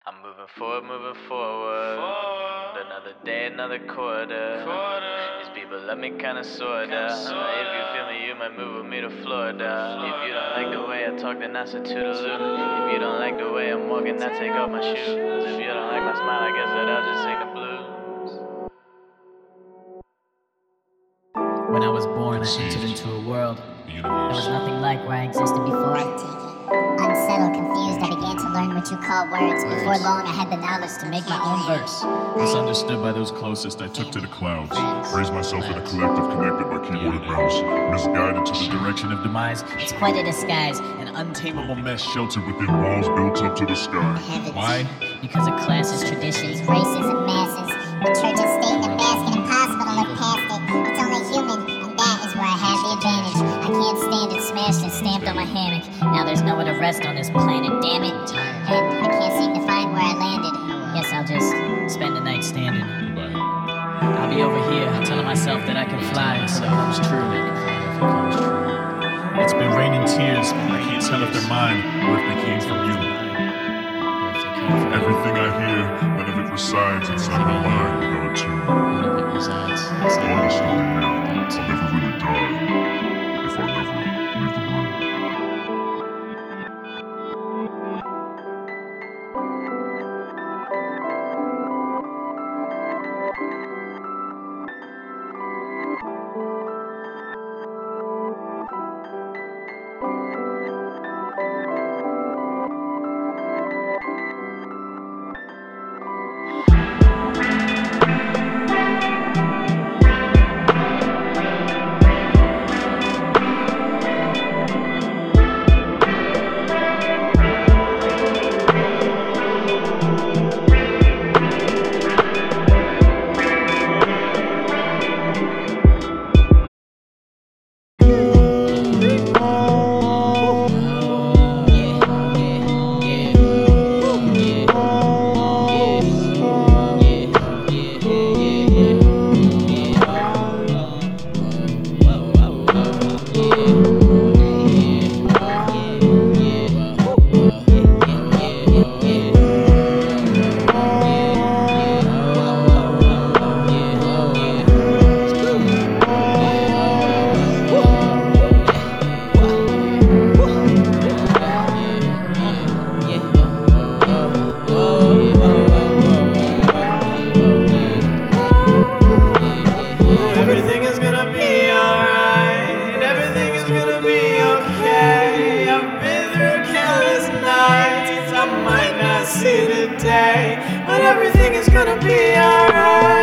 I'm moving forward. Another day, another quarter. These people love me kinda sorta. If you feel me, you might move with me to Florida. If you don't like the way I talk, then I said toodaloo. If you don't like the way I'm walking, I take off my shoes. If you don't like my smile, I guess that I'll just sing the blues. When I was born, I entered into a world that was nothing like where I existed before. Unsettled, confused, I began to learn what you call words. Before long, I had the knowledge to make my own verse. Misunderstood by those closest, I took to the clouds. Raised myself in a collective connected by keyboard and mouse. Misguided to the direction of demise. It's quite a disguise, an Untamable mesh sheltered within walls built up to the sky. Why? because of classes, traditions, Racism, masses, the church and state in a basket, impossible to look past it. It's only human, and that is where I have the advantage. I can't stand it, smashed and stamped on my hammock. Now there's nowhere to rest on this planet, damn it. And I can't seem to find where I landed. Guess I'll just spend the night standing. Goodbye. I'll be over here, telling myself that I can fly until it comes true. It's been raining tears. I can't tell if they're mine or if they came from you. Everything I hear, none of it resides inside my mind, though it too. Honestly, now, I'll never really die if I never leave the room. Everything is gonna be alright. Everything is gonna be okay. I've been through countless nights. I might not see the day, but everything is gonna be alright.